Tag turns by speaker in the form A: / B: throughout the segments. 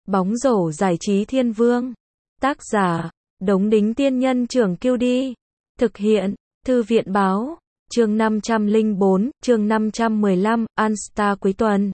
A: Bóng rổ giải trí thiên vương. Tác giả, Đống Đính Tiên Nhân Trưởng Kiêu Đi. Thực hiện, Thư viện Báo. Chương 504, chương 515, All-Star cuối tuần.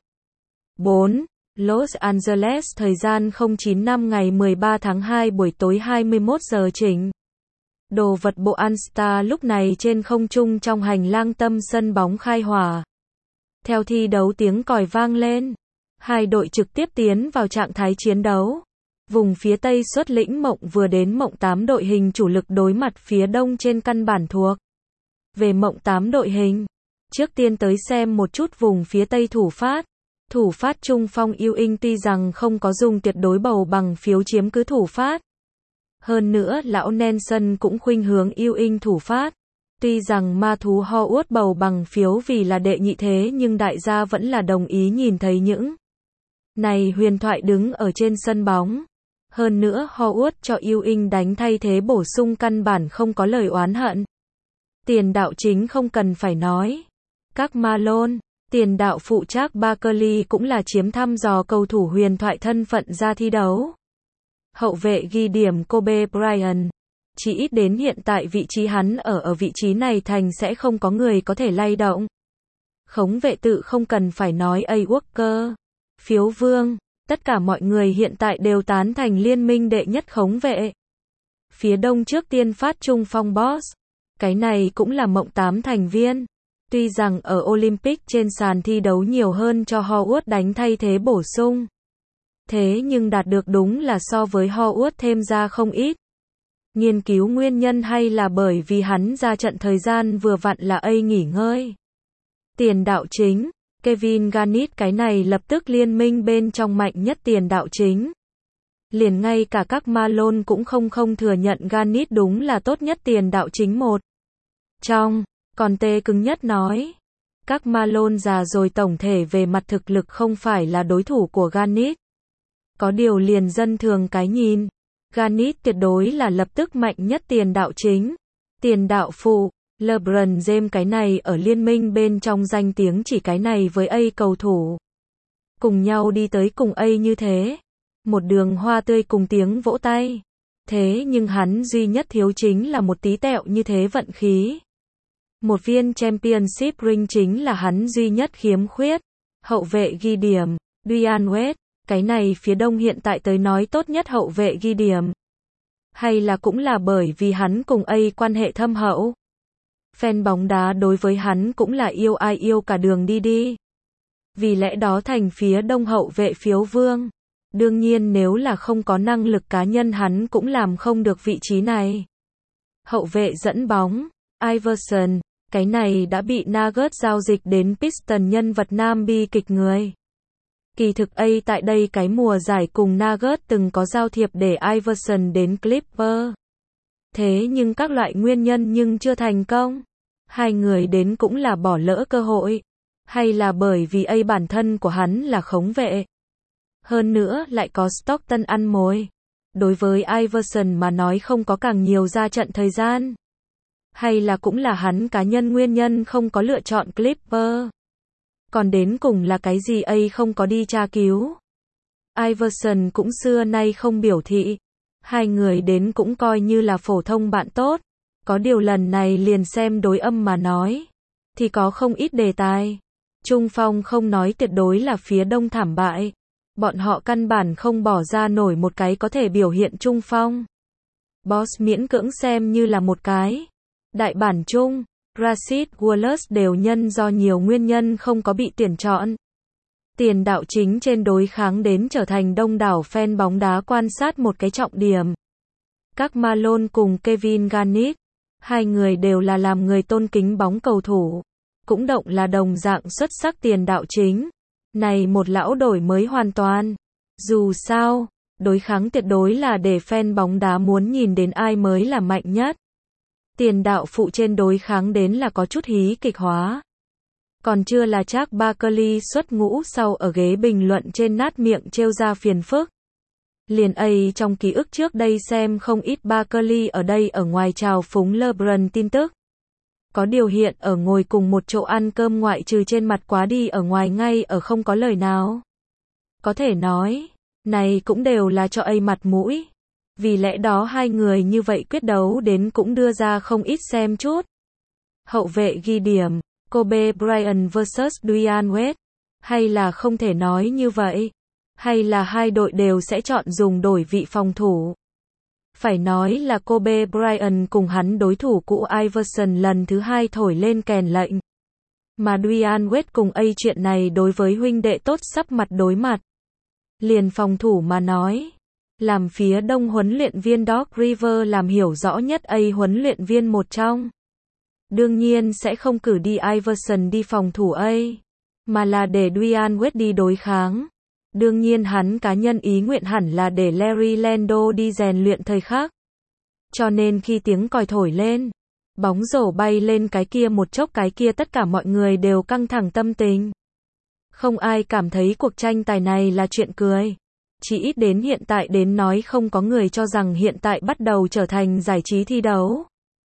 A: 4. Los Angeles, thời gian 095 ngày 13 tháng 2 buổi tối 21 giờ chỉnh. Đồ vật bộ All-Star lúc này trên không trung trong hành lang tâm sân bóng khai hỏa. Theo thi đấu tiếng còi vang lên, hai đội trực tiếp tiến vào trạng thái chiến đấu. Vùng phía Tây xuất lĩnh Mộng vừa đến Mộng 8 đội hình chủ lực đối mặt phía Đông trên căn bản thuộc về Mộng 8 đội hình. Trước tiên tới xem một chút vùng phía Tây thủ phát. Thủ phát trung phong Ewing tuy rằng không có dùng tuyệt đối bầu bằng phiếu chiếm cứ thủ phát. Hơn nữa lão Nelson cũng khuynh hướng Ewing thủ phát. Tuy rằng ma thú Howard bầu bằng phiếu vì là đệ nhị thế nhưng đại gia vẫn là đồng ý nhìn thấy những này huyền thoại đứng ở trên sân bóng. Hơn nữa Howard cho Ewing đánh thay thế bổ sung căn bản không có lời oán hận. Tiền đạo chính không cần phải nói. Các Malone, tiền đạo phụ trách Barkley cũng là chiếm thăm dò cầu thủ huyền thoại thân phận ra thi đấu. Hậu vệ ghi điểm Kobe Bryant. Chỉ ít đến hiện tại vị trí hắn ở vị trí này thành sẽ không có người có thể lay động. Khống vệ tự không cần phải nói A. Walker. Phiếu vương. Tất cả mọi người hiện tại đều tán thành liên minh đệ nhất khống vệ. Phía Đông trước tiên phát trung phong Boss. Cái này cũng là Mộng 8 thành viên. Tuy rằng ở Olympic trên sàn thi đấu nhiều hơn cho Howard đánh thay thế bổ sung. Thế nhưng đạt được đúng là so với Howard thêm ra không ít. Nghiên cứu nguyên nhân hay là bởi vì hắn ra trận thời gian vừa vặn là A nghỉ ngơi. Tiền đạo chính, Kevin Garnett cái này lập tức liên minh bên trong mạnh nhất tiền đạo chính. Liền ngay cả các Malone cũng không thừa nhận Garnett đúng là tốt nhất tiền đạo chính một. Còn Tê cứng nhất nói. Các Malone già rồi tổng thể về mặt thực lực không phải là đối thủ của Garnett. Có điều liền dân thường cái nhìn. Garnett tuyệt đối là lập tức mạnh nhất tiền đạo chính. Tiền đạo phụ, LeBron James cái này ở liên minh bên trong danh tiếng chỉ cái này với A cầu thủ. Cùng nhau đi tới cùng A như thế. Một đường hoa tươi cùng tiếng vỗ tay. Thế nhưng hắn duy nhất thiếu chính là một tí tẹo như thế vận khí. Một viên championship ring chính là hắn duy nhất khiếm khuyết. Hậu vệ ghi điểm, Dwyane Wade. Cái này phía Đông hiện tại tới nói tốt nhất hậu vệ ghi điểm. Hay là cũng là bởi vì hắn cùng A quan hệ thâm hậu. Fan bóng đá đối với hắn cũng là yêu ai yêu cả đường đi. Vì lẽ đó thành phía Đông hậu vệ phiếu vương. Đương nhiên nếu là không có năng lực cá nhân hắn cũng làm không được vị trí này. Hậu vệ dẫn bóng, Iverson. Cái này đã bị Nuggets giao dịch đến Pistons nhân vật nam bi kịch người. Kỳ thực A tại đây cái mùa giải cùng Nuggets từng có giao thiệp để Iverson đến Clippers. Thế nhưng các loại nguyên nhân nhưng chưa thành công. Hai người đến cũng là bỏ lỡ cơ hội. Hay là bởi vì A bản thân của hắn là khống vệ. Hơn nữa lại có Stockton ăn mồi. Đối với Iverson mà nói không có càng nhiều ra trận thời gian. Hay là cũng là hắn cá nhân nguyên nhân không có lựa chọn Clippers. Còn đến cùng là cái gì A không có đi tra cứu. Iverson cũng xưa nay không biểu thị. Hai người đến cũng coi như là phổ thông bạn tốt. Có điều lần này liền xem đối âm mà nói. Thì có không ít đề tài. Trung phong không nói tuyệt đối là phía Đông thảm bại. Bọn họ căn bản không bỏ ra nổi một cái có thể biểu hiện trung phong. Boss miễn cưỡng xem như là một cái. Đại bản chung. Rasheed Wallace đều nhân do nhiều nguyên nhân không có bị tuyển chọn. Tiền đạo chính trên đối kháng đến trở thành đông đảo fan bóng đá quan sát một cái trọng điểm. Các Malone cùng Kevin Garnett, hai người đều là làm người tôn kính bóng cầu thủ. Cũng động là đồng dạng xuất sắc tiền đạo chính. Này một lão đổi mới hoàn toàn. Dù sao, đối kháng tuyệt đối là để fan bóng đá muốn nhìn đến ai mới là mạnh nhất. Tiền đạo phụ trên đối kháng đến là có chút hí kịch hóa. Còn chưa là chắc Barkley xuất ngũ sau ở ghế bình luận trên nát miệng trêu ra phiền phức. Liền A trong ký ức trước đây xem không ít Barkley ở đây ở ngoài chào phúng LeBron tin tức. Có điều hiện ở ngồi cùng một chỗ ăn cơm ngoại trừ trên mặt quá đi ở ngoài ngay ở không có lời nào. Có thể nói, Này cũng đều là cho A mặt mũi. Vì lẽ đó hai người như vậy quyết đấu đến cũng đưa ra không ít xem chút. Hậu vệ ghi điểm, Kobe Bryant vs Dwyane Wade. Hay là không thể nói như vậy? Hay là hai đội đều sẽ chọn dùng đổi vị phòng thủ? Phải nói là Kobe Bryant cùng hắn đối thủ cũ Iverson lần thứ hai thổi lên kèn lệnh. Mà Dwyane Wade cùng A chuyện này đối với huynh đệ tốt sắp mặt đối mặt. Liền phòng thủ mà nói. Làm phía đông huấn luyện viên Doc Rivers làm hiểu rõ nhất A huấn luyện viên một trong. Đương nhiên sẽ không cử đi Iverson đi phòng thủ A. Mà là để Dwyane Wade đi đối kháng. Đương nhiên hắn cá nhân ý nguyện hẳn là để Larry Lando đi rèn luyện thời khắc. Cho nên khi tiếng còi thổi lên, bóng rổ bay lên cái kia một chốc cái kia tất cả mọi người đều căng thẳng tâm tình. Không ai cảm thấy cuộc tranh tài này là chuyện cười. Chỉ ít đến hiện tại đến nói không có người cho rằng hiện tại bắt đầu trở thành giải trí thi đấu.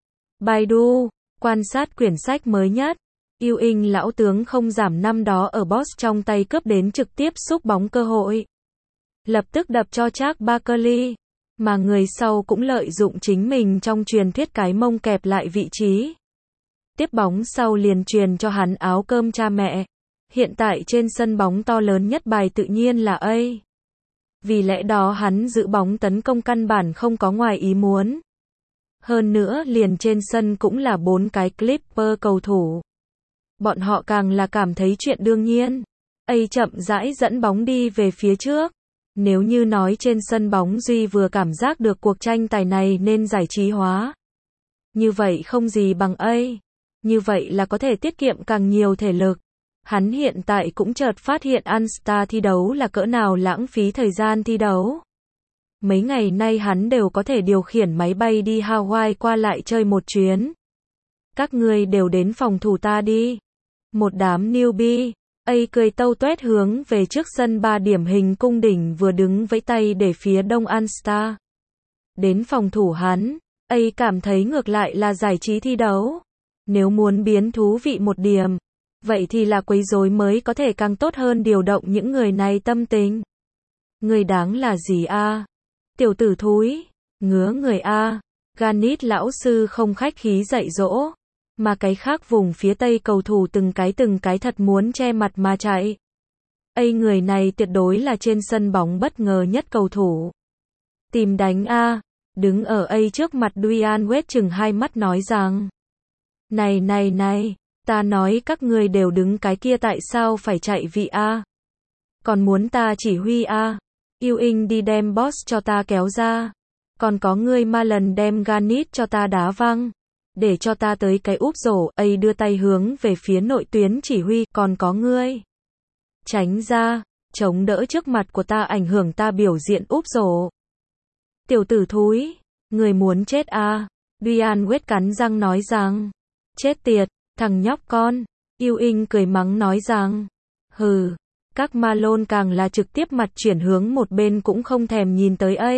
A: Baidu, quan sát quyển sách mới nhất. Ewing lão tướng không giảm năm đó ở Boss trong tay cướp đến trực tiếp xúc bóng cơ hội. Lập tức đập cho Charles Barkley. Mà người sau cũng lợi dụng chính mình trong truyền thuyết cái mông kẹp lại vị trí. Tiếp bóng sau liền truyền cho hắn áo cơm cha mẹ. Hiện tại trên sân bóng to lớn nhất bài tự nhiên là A. Vì lẽ đó hắn giữ bóng tấn công căn bản không có ngoài ý muốn. Hơn nữa liền trên sân cũng là 4 cái Clipper cầu thủ. Bọn họ càng là cảm thấy chuyện đương nhiên. A chậm rãi dẫn bóng đi về phía trước. Nếu như nói trên sân bóng Duy vừa cảm giác được cuộc tranh tài này nên giải trí hóa. Như vậy không gì bằng A. Như vậy là có thể tiết kiệm càng nhiều thể lực. Hắn hiện tại cũng chợt phát hiện All-Star thi đấu là cỡ nào lãng phí thời gian thi đấu. Mấy ngày nay hắn đều có thể điều khiển máy bay đi Hawaii qua lại chơi một chuyến. Các ngươi đều đến phòng thủ ta đi. Một đám newbie. A cười tâu tuét hướng về trước sân 3 điểm hình cung đỉnh vừa đứng vẫy tay để phía đông All-Star. Đến phòng thủ hắn, A cảm thấy ngược lại là giải trí thi đấu. Nếu muốn biến thú vị một điểm, vậy thì là quấy rối mới có thể càng tốt hơn điều động những người này tâm tình. Người đáng là gì a? Tiểu tử thúi, ngứa người a. Garnett lão sư không khách khí dạy dỗ. Mà cái khác vùng phía tây cầu thủ từng cái thật muốn che mặt mà chạy. A người này tuyệt đối là trên sân bóng bất ngờ nhất cầu thủ. Tìm đánh a. Đứng ở A trước mặt Dwyane Wade chừng hai mắt nói rằng. Này, ta nói các ngươi đều đứng cái kia tại sao phải chạy vị a? Còn muốn ta chỉ huy a? Ewing đi đem Boss cho ta kéo ra. Còn có ngươi ma lần đem Garnett cho ta đá văng. Để cho ta tới cái úp rổ. A đưa tay hướng về phía nội tuyến chỉ huy. Còn có ngươi. Tránh ra. Chống đỡ trước mặt của ta ảnh hưởng ta biểu diễn úp rổ. Tiểu tử thúi. Người muốn chết a? Dwyane Wade cắn răng nói rằng. Chết tiệt. Thằng nhóc con. Ewing cười mắng nói rằng. Hừ. Các Malone càng là trực tiếp mặt chuyển hướng một bên cũng không thèm nhìn tới A.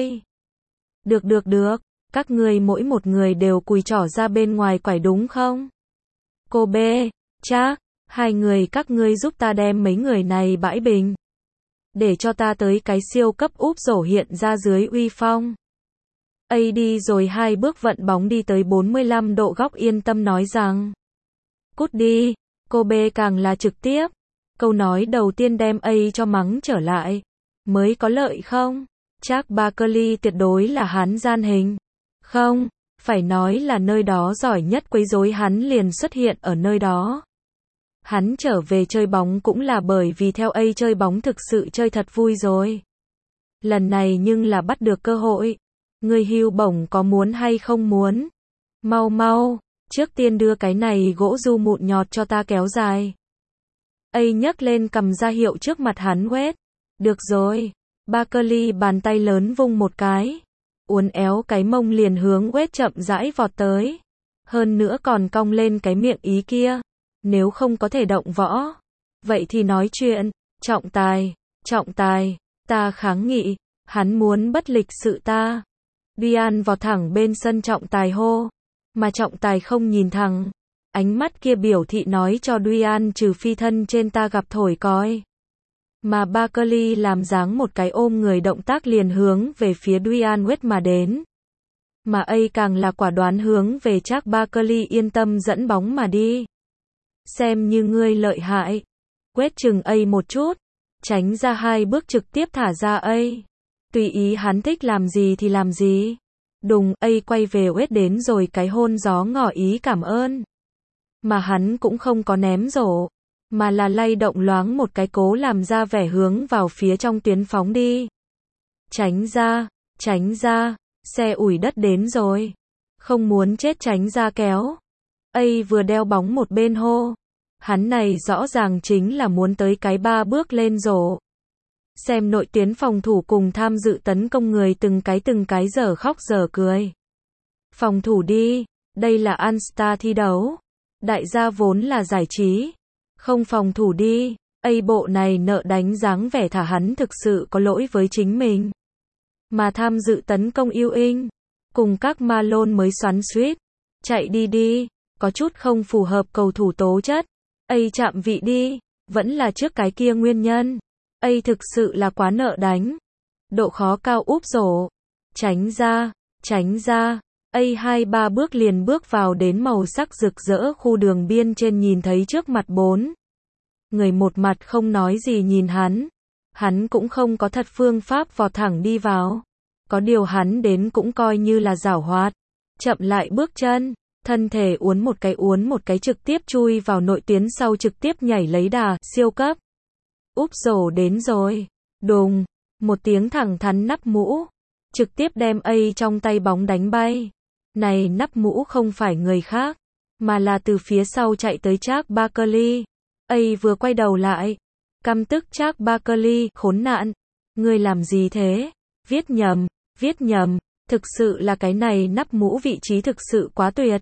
A: Được. Các ngươi mỗi một người đều cùi trỏ ra bên ngoài quải đúng không? Kobe, Charles, hai người các ngươi giúp ta đem mấy người này bãi bình. Để cho ta tới cái siêu cấp úp rổ hiện ra dưới uy phong. A đi rồi 2 bước vận bóng đi tới 45 độ góc yên tâm nói rằng. Cút đi. Kobe càng là trực tiếp. Câu nói đầu tiên đem A cho mắng trở lại. Mới có lợi không? Charles Barkley tuyệt đối là hắn gian hình. Không, phải nói là nơi đó giỏi nhất quấy rối hắn liền xuất hiện ở nơi đó. Hắn trở về chơi bóng cũng là bởi vì theo A chơi bóng thực sự chơi thật vui rồi. Lần này nhưng là bắt được cơ hội. Người hưu bổng có muốn hay không muốn? Mau, trước tiên đưa cái này gỗ du mụn nhọt cho ta kéo dài. A nhấc lên cầm ra hiệu trước mặt hắn Wade. Được rồi. Barkley bàn tay lớn vung một cái. Uốn éo cái mông liền hướng Wade chậm rãi vọt tới. Hơn nữa còn cong lên cái miệng ý kia. Nếu không có thể động võ. Vậy thì nói chuyện. Trọng tài. Ta kháng nghị. Hắn muốn bất lịch sự ta. Dwyane vọt thẳng bên sân trọng tài hô. Mà trọng tài không nhìn thẳng. Ánh mắt kia biểu thị nói cho Dwyane trừ phi thân trên ta gặp thổi còi. Mà Barkley làm dáng một cái ôm người động tác liền hướng về phía Dwyane Wade mà đến. Mà A càng là quả đoán hướng về Charles Barkley yên tâm dẫn bóng mà đi. Xem như ngươi lợi hại. Wade chừng A một chút, tránh ra 2 bước trực tiếp thả ra A. Tùy ý hắn thích làm gì thì làm gì. Đùng, A quay về Wade đến rồi cái hôn gió ngỏ ý cảm ơn. Mà hắn cũng không có ném rổ, mà là lay động loáng một cái cố làm ra vẻ hướng vào phía trong tuyến phóng đi. Tránh ra, xe ủi đất đến rồi. Không muốn chết tránh ra kéo. A vừa đeo bóng một bên hô. Hắn này rõ ràng chính là muốn tới cái 3 bước lên rổ. Xem nội tuyến phòng thủ cùng tham dự tấn công người từng cái dở khóc dở cười. Phòng thủ đi, đây là All-Star thi đấu. Đại gia vốn là giải trí. Không phòng thủ đi, A bộ này nợ đánh dáng vẻ thả hắn thực sự có lỗi với chính mình. Mà tham dự tấn công Ewing, cùng các Malone mới xoắn xuýt. Chạy đi, có chút không phù hợp cầu thủ tố chất. A chạm vị đi, vẫn là trước cái kia nguyên nhân. A thực sự là quá nợ đánh. Độ khó cao úp rổ. Tránh ra. A 2-3 bước liền bước vào đến màu sắc rực rỡ khu đường biên trên nhìn thấy trước mặt 4 người một mặt không nói gì nhìn hắn. Hắn cũng không có thật phương pháp vọt thẳng đi vào. Có điều hắn đến cũng coi như là giảo hoạt. Chậm lại bước chân, thân thể uốn một cái trực tiếp chui vào nội tuyến sau trực tiếp nhảy lấy đà, siêu cấp. Úp rổ đến rồi. Đùng, một tiếng thẳng thắn nắp mũ. Trực tiếp đem A trong tay bóng đánh bay. Này nắp mũ không phải người khác, mà là từ phía sau chạy tới Charles Barkley. A vừa quay đầu lại. Căm tức Charles Barkley, khốn nạn. Ngươi làm gì thế? Viết nhầm. Thực sự là cái này nắp mũ vị trí thực sự quá tuyệt.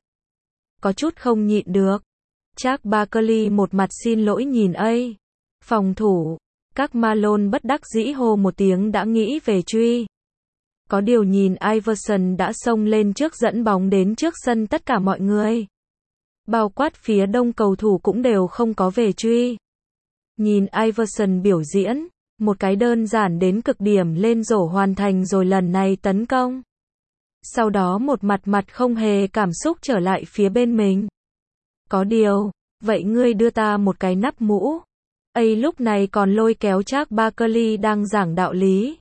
A: Có chút không nhịn được. Charles Barkley một mặt xin lỗi nhìn A. Phòng thủ. Các Malone bất đắc dĩ hô một tiếng đã nghĩ về truy. Có điều nhìn Iverson đã xông lên trước dẫn bóng đến trước sân tất cả mọi người. Bao quát phía đông cầu thủ cũng đều không có về truy. Nhìn Iverson biểu diễn, một cái đơn giản đến cực điểm lên rổ hoàn thành rồi lần này tấn công. Sau đó một mặt không hề cảm xúc trở lại phía bên mình. Có điều, vậy ngươi đưa ta một cái nắp mũ. A lúc này còn lôi kéo Charles Barkley đang giảng đạo lý.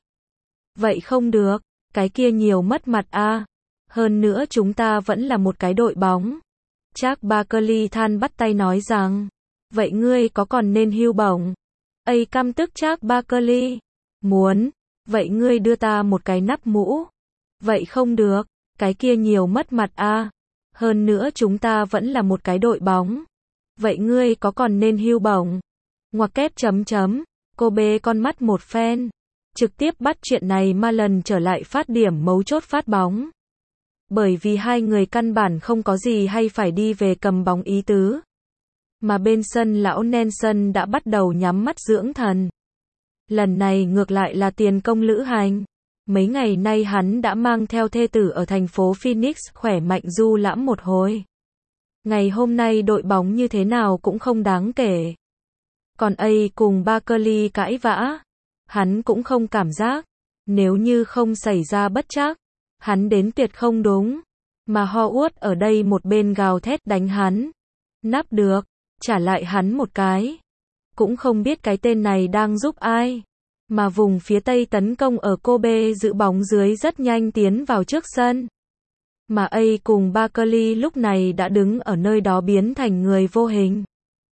A: Vậy không được, cái kia nhiều mất mặt a. Hơn nữa chúng ta vẫn là một cái đội bóng. Charles Barkley than bắt tay nói rằng, vậy ngươi có còn nên hưu bổng? A căm tức Charles Barkley. Muốn, vậy ngươi đưa ta một cái nắp mũ. Vậy không được, cái kia nhiều mất mặt a. Hơn nữa chúng ta vẫn là một cái đội bóng. Vậy ngươi có còn nên hưu bổng? Ngoặc kép chấm. Cô bê con mắt một phen. Trực tiếp bắt chuyện này mà lần trở lại phát điểm mấu chốt phát bóng. Bởi vì hai người căn bản không có gì hay phải đi về cầm bóng ý tứ. Mà bên sân lão Nelson đã bắt đầu nhắm mắt dưỡng thần. Lần này ngược lại là tiền công lữ hành. Mấy ngày nay hắn đã mang theo thê tử ở thành phố Phoenix khỏe mạnh du lãm một hồi. Ngày hôm nay đội bóng như thế nào cũng không đáng kể. Còn A cùng Barkley cãi vã. Hắn cũng không cảm giác. Nếu như không xảy ra bất trắc, hắn đến tuyệt không đúng. Mà Howard ở đây một bên gào thét đánh hắn. Nắp được, trả lại hắn một cái. Cũng không biết cái tên này đang giúp ai. Mà vùng phía tây tấn công ở Kobe giữ bóng dưới rất nhanh tiến vào trước sân. Mà A cùng Barkley lúc này đã đứng ở nơi đó biến thành người vô hình.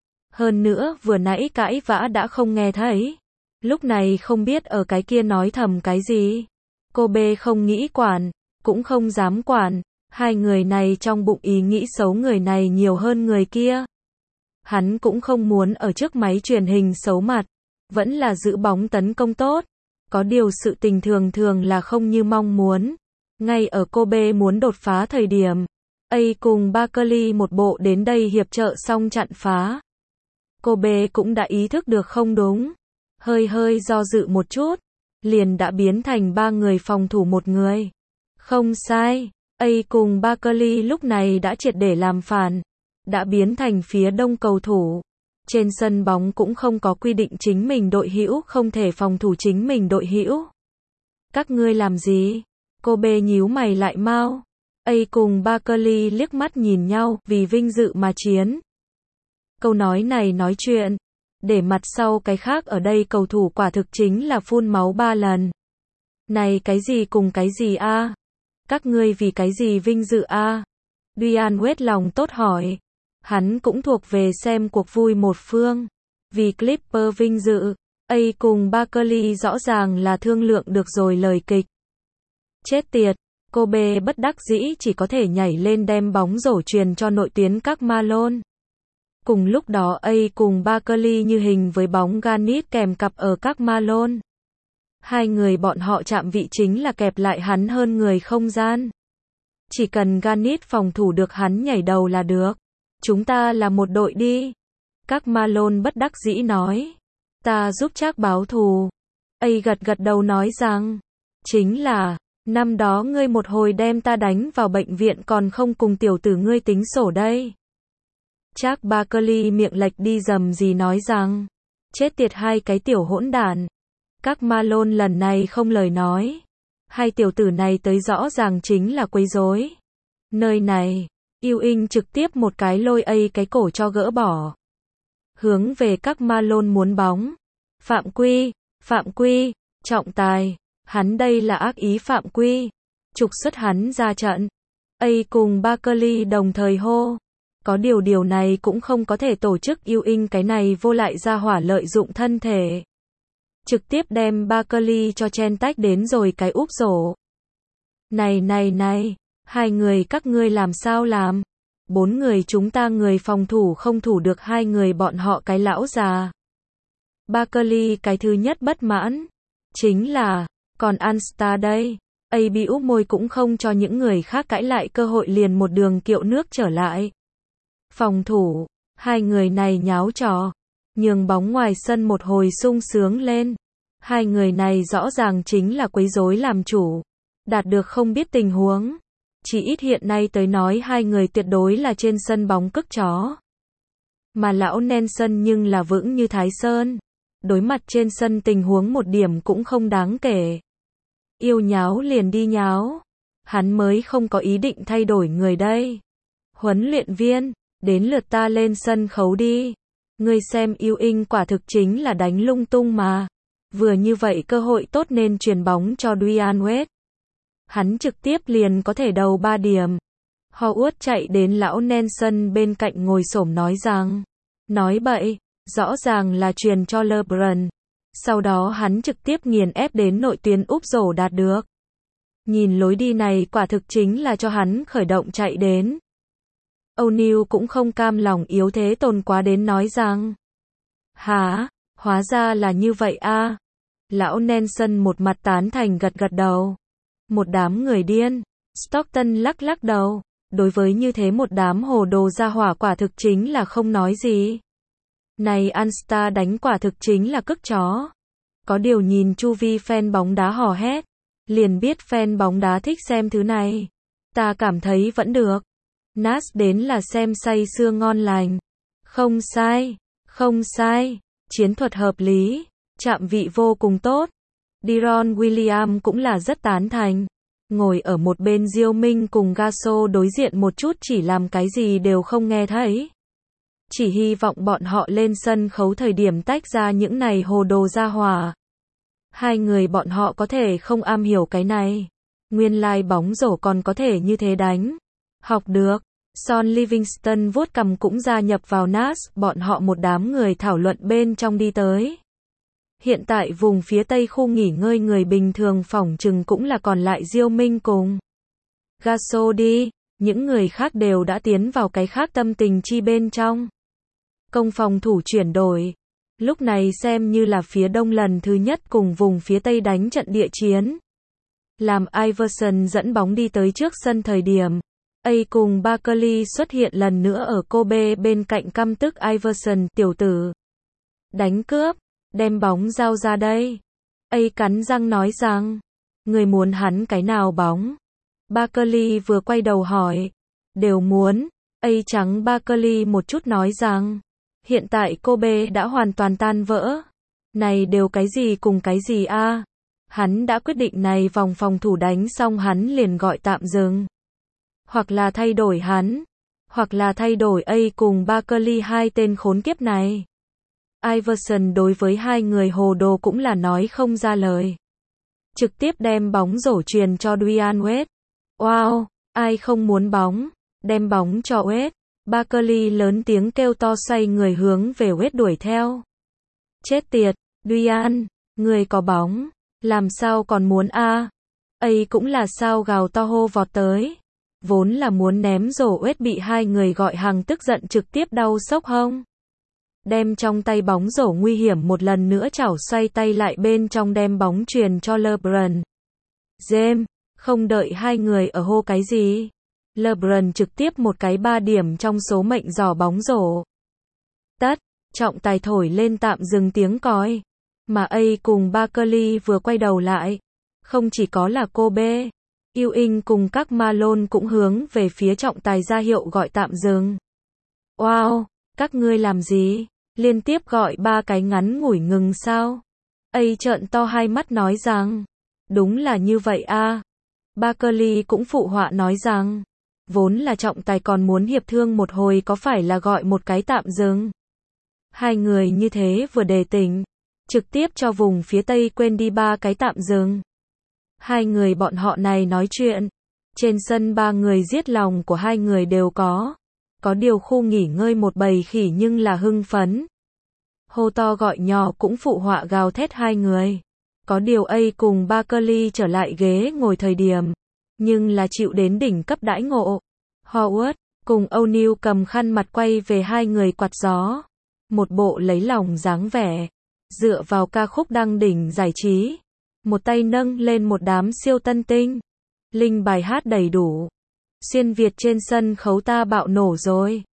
A: Hơn nữa vừa nãy cãi vã đã không nghe thấy. Lúc này không biết ở cái kia nói thầm cái gì. Kobe không nghĩ quản, cũng không dám quản. Hai người này trong bụng ý nghĩ xấu người này nhiều hơn người kia. Hắn cũng không muốn ở trước máy truyền hình xấu mặt. Vẫn là giữ bóng tấn công tốt. Có điều sự tình thường là không như mong muốn. Ngay ở Kobe muốn đột phá thời điểm, A cùng Barkley một bộ đến đây hiệp trợ xong chặn phá. Kobe cũng đã ý thức được không đúng. Hơi do dự một chút. Liền đã biến thành 3 người phòng thủ một người. Không sai. A cùng Barkley lúc này đã triệt để làm phản. Đã biến thành phía đông cầu thủ. Trên sân bóng cũng không có quy định chính mình đội hữu không thể phòng thủ chính mình đội hữu. Các ngươi làm gì? Kobe nhíu mày lại mau. A cùng Barkley liếc mắt nhìn nhau, vì vinh dự mà chiến. Câu nói này nói chuyện. Để mặt sau cái khác ở đây cầu thủ quả thực chính là phun máu 3 lần. Này cái gì cùng cái gì a? Các ngươi vì cái gì vinh dự a? Dwyane Wade lòng tốt hỏi. Hắn cũng thuộc về xem cuộc vui một phương. Vì Clipper vinh dự, A cùng Barkley rõ ràng là thương lượng được rồi lời kịch. Chết tiệt, Kobe bất đắc dĩ chỉ có thể nhảy lên đem bóng rổ truyền cho nội tuyến các Malone. Cùng lúc đó A cùng Barkley như hình với bóng Garnett kèm cặp ở các Malone. Hai người bọn họ chạm vị chính là kẹp lại hắn hơn người không gian. Chỉ cần Garnett phòng thủ được hắn nhảy đầu là được. Chúng ta là một đội đi. Các Malone bất đắc dĩ nói. Ta giúp Trác báo thù. A gật gật đầu nói rằng. Chính là, năm đó ngươi một hồi đem ta đánh vào bệnh viện còn không cùng tiểu tử ngươi tính sổ đây. Trác Barkley miệng lệch đi rầm gì nói rằng. Chết tiệt hai cái tiểu hỗn đản. Các Malone lần này không lời nói. Hai tiểu tử này tới rõ ràng chính là quấy rối. Nơi này, Ewing trực tiếp một cái lôi A cái cổ cho gỡ bỏ. Hướng về các Malone muốn bóng. Phạm quy, trọng tài. Hắn đây là ác ý phạm quy. Trục xuất hắn ra trận. A cùng Barkley đồng thời hô. Có điều này cũng không có thể tổ chức Ewing cái này vô lại ra hỏa lợi dụng thân thể. Trực tiếp đem Barkley cho chen tách đến rồi cái úp rổ. Này, hai người các ngươi làm sao làm? 4 người chúng ta người phòng thủ không thủ được 2 người bọn họ cái lão già. Barkley cái thứ nhất bất mãn. Chính là, còn Anstar đây. A bĩu môi cũng không cho những người khác cãi lại cơ hội liền một đường kiệu nước trở lại. Phòng thủ, hai người này nháo trò. Nhường bóng ngoài sân một hồi sung sướng lên. Hai người này rõ ràng chính là quấy rối làm chủ. Đạt được không biết tình huống. Chỉ ít hiện nay tới nói hai người tuyệt đối là trên sân bóng cức chó. Mà lão Nelson nhưng là vững như Thái Sơn. Đối mặt trên sân tình huống một điểm cũng không đáng kể. Yêu nháo liền đi nháo. Hắn mới không có ý định thay đổi người đây. Huấn luyện viên, đến lượt ta lên sân khấu đi. Ngươi xem Ewing quả thực chính là đánh lung tung mà. Vừa như vậy cơ hội tốt nên truyền bóng cho Dwyane Wade. Hắn trực tiếp liền có thể đầu 3 điểm. Howard chạy đến lão Nelson bên cạnh ngồi xổm nói rằng. Nói bậy, rõ ràng là truyền cho LeBron. Sau đó hắn trực tiếp nghiền ép đến nội tuyến úp rổ đạt được. Nhìn lối đi này quả thực chính là cho hắn khởi động chạy đến. O'Neal cũng không cam lòng yếu thế tồn quá đến nói rằng. Hả, hóa ra là như vậy a. Lão Nelson một mặt tán thành gật gật đầu. Một đám người điên. Stockton lắc lắc đầu. Đối với như thế một đám hồ đồ ra hỏa quả thực chính là không nói gì. Này Anstar đánh quả thực chính là cức chó. Có điều nhìn chu vi fan bóng đá hò hét. Liền biết fan bóng đá thích xem thứ này. Ta cảm thấy vẫn được. Nas đến là xem say sưa ngon lành. Không sai. Chiến thuật hợp lý. Chạm vị vô cùng tốt. Deron Williams cũng là rất tán thành. Ngồi ở một bên Diêu Minh cùng Gasso đối diện một chút chỉ làm cái gì đều không nghe thấy. Chỉ hy vọng bọn họ lên sân khấu thời điểm tách ra những này hồ đồ ra hỏa. Hai người bọn họ có thể không am hiểu cái này. Nguyên lai bóng rổ còn có thể như thế đánh. Học được. Son Livingston vuốt cằm cũng gia nhập vào Nas, bọn họ một đám người thảo luận bên trong đi tới. Hiện tại vùng phía tây khu nghỉ ngơi người bình thường phỏng chừng cũng là còn lại Diêu Minh cùng Gasso đi, những người khác đều đã tiến vào cái khác tâm tình chi bên trong. Công phòng thủ chuyển đổi. Lúc này xem như là phía đông lần thứ nhất cùng vùng phía tây đánh trận địa chiến. Làm Iverson dẫn bóng đi tới trước sân thời điểm. A cùng Barkley xuất hiện lần nữa ở Kobe bên cạnh căm tức Iverson tiểu tử. Đánh cướp, đem bóng giao ra đây. A cắn răng nói rằng, người muốn hắn cái nào bóng? Barkley vừa quay đầu hỏi, đều muốn. A trắng Barkley một chút nói rằng, Hiện tại Kobe đã hoàn toàn tan vỡ. Này đều cái gì cùng cái gì a? Hắn đã quyết định này vòng phòng thủ đánh xong hắn liền gọi tạm dừng. Hoặc là thay đổi hắn, hoặc là thay đổi A cùng Barkley hai tên khốn kiếp này. Iverson đối với hai người hồ đồ cũng là nói không ra lời. Trực tiếp đem bóng rổ truyền cho Dwyane Wade. Wow, ai không muốn bóng, đem bóng cho Wade. Barkley lớn tiếng kêu to xoay người hướng về Wade đuổi theo. Chết tiệt, Dwyane, người có bóng, làm sao còn muốn a? A cũng là sao gào to hô vọt tới. Vốn là muốn ném rổ Wade bị hai người gọi hàng tức giận trực tiếp đau sốc hông. Đem trong tay bóng rổ nguy hiểm một lần nữa chảo xoay tay lại bên trong đem bóng truyền cho LeBron James, không đợi hai người ở hô cái gì. LeBron trực tiếp một cái 3 điểm trong số mệnh giỏ bóng rổ. Tất, trọng tài thổi lên tạm dừng tiếng còi. Mà A cùng Barkley vừa quay đầu lại. Không chỉ có là Kobe, Ewing cùng các Malone cũng hướng về phía trọng tài ra hiệu gọi tạm dừng. Wow, các ngươi làm gì? Liên tiếp gọi 3 cái ngắn ngủi ngừng sao? A trợn to hai mắt nói rằng, đúng là như vậy a. Barkley cũng phụ họa nói rằng, vốn là trọng tài còn muốn hiệp thương một hồi có phải là gọi một cái tạm dừng. Hai người như thế vừa đề tỉnh, trực tiếp cho vùng phía Tây quên đi 3 cái tạm dừng. Hai người bọn họ này nói chuyện, trên sân 3 người giết lòng của hai người đều có. Có điều khu nghỉ ngơi một bầy khỉ nhưng là hưng phấn. Hô to gọi nhỏ cũng phụ họa gào thét hai người. Có điều A cùng Barkley trở lại ghế ngồi thời điểm, nhưng là chịu đến đỉnh cấp đãi ngộ. Howard cùng O'Neal cầm khăn mặt quay về hai người quạt gió. Một bộ lấy lòng dáng vẻ, dựa vào ca khúc đăng đỉnh giải trí. Một tay nâng lên một đám siêu tân tinh. Linh bài hát đầy đủ. Xuyên Việt trên sân khấu ta bạo nổ rồi.